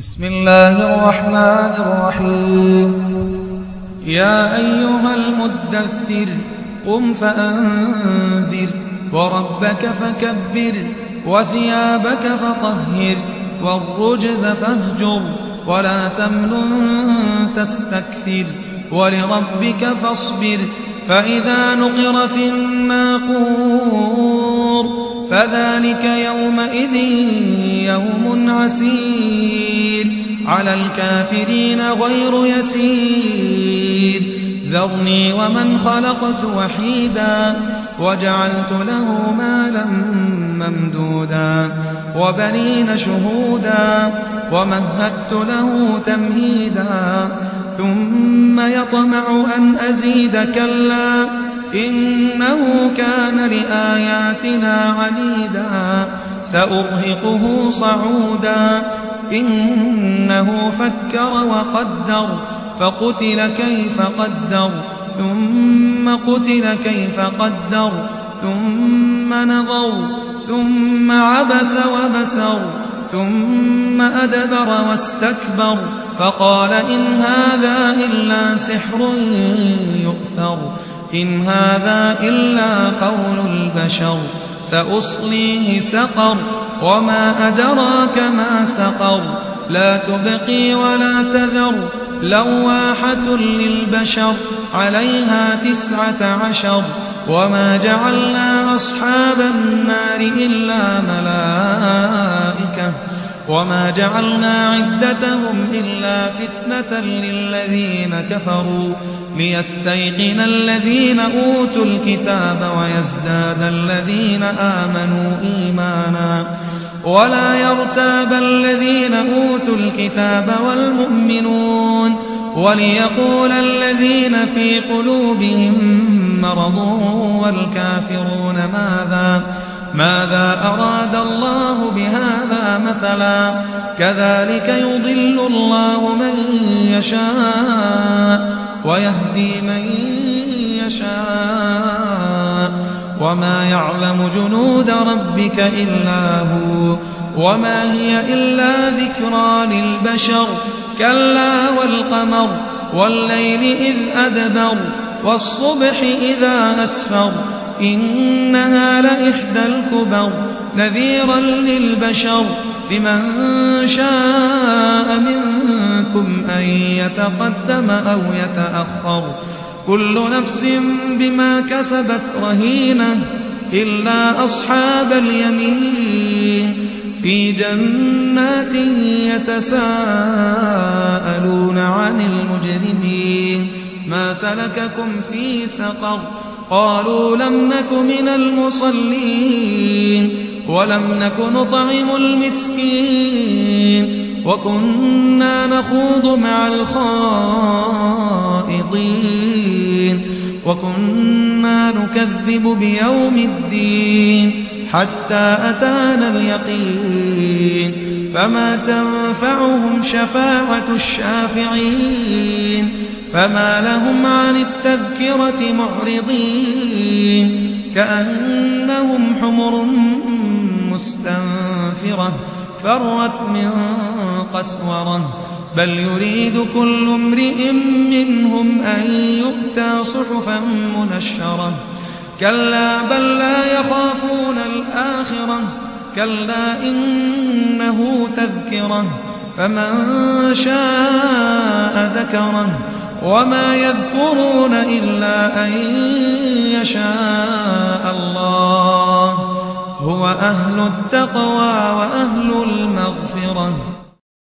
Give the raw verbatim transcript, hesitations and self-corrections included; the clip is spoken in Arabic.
بسم الله الرحمن الرحيم. يا أيها المدثر قم فأنذر وربك فكبر وثيابك فطهر والرجز فاهجر ولا تمنن تستكثر ولربك فاصبر فإذا نقر في الناقور فذلك يومئذ يوم عسير على الكافرين غير يسير ذرني ومن خلقت وحيدا وجعلت له مالا ممدودا وبنين شهودا ومهدت له تمهيدا ثم يطمع أن أزيد كلا إنه كان لآياتنا عنيدا سأرهقه صعودا إنه فكر وقدر فقتل كيف قدر ثم قتل كيف قدر ثم نظر ثم عبس وبسر ثم أدبر واستكبر فقال إن هذا إلا سحر يؤثر إن هذا إلا قول البشر سأصليه سقر وما أدراك ما سقر لا تبقي ولا تذر لواحة للبشر عليها تسعة عشر وما جعلنا أصحاب النار إلا ملائكة وما جعلنا عدتهم إلا فتنة للذين كفروا ليستيقن الذين أوتوا الكتاب ويزداد الذين آمنوا إيمانا ولا يرتاب الذين أوتوا الكتاب والمؤمنون وليقول الذين في قلوبهم مرض والكافرون ماذا ماذا أراد الله بهذا مثلا كذلك يضل الله من يشاء ويهدي من يشاء وما يعلم جنود ربك إلا هو وما هي إلا ذكرى للبشر كلا والقمر والليل إذ أدبر والصبح إذا أسفر إنها لإحدى الكبر نذيرا للبشر لمن شاء منكم أن يتقدم أو يتأخر كل نفس بما كسبت رهينة إلا أصحاب اليمين في جنات يتساءلون عن المجرمين ما سلككم في سقر قالوا لم نك من المصلين ولم نك نطعم المسكين وكنا نخوض مع الخائضين وكنا نكذب بيوم الدين حتى أتانا اليقين فما تنفعهم شفاعة الشافعين فما لهم عن التذكرة معرضين كأنهم حمر مستنفرة فرت من قسورة بل يريد كل امرئ منهم أن يؤتى صحفا منشرة كلا بل لا يخافون الآخرة كلا إنه تذكرة فمن شاء ذكره وما يذكرون إلا أن يشاء الله هو أهل التقوى وأهل المغفرة.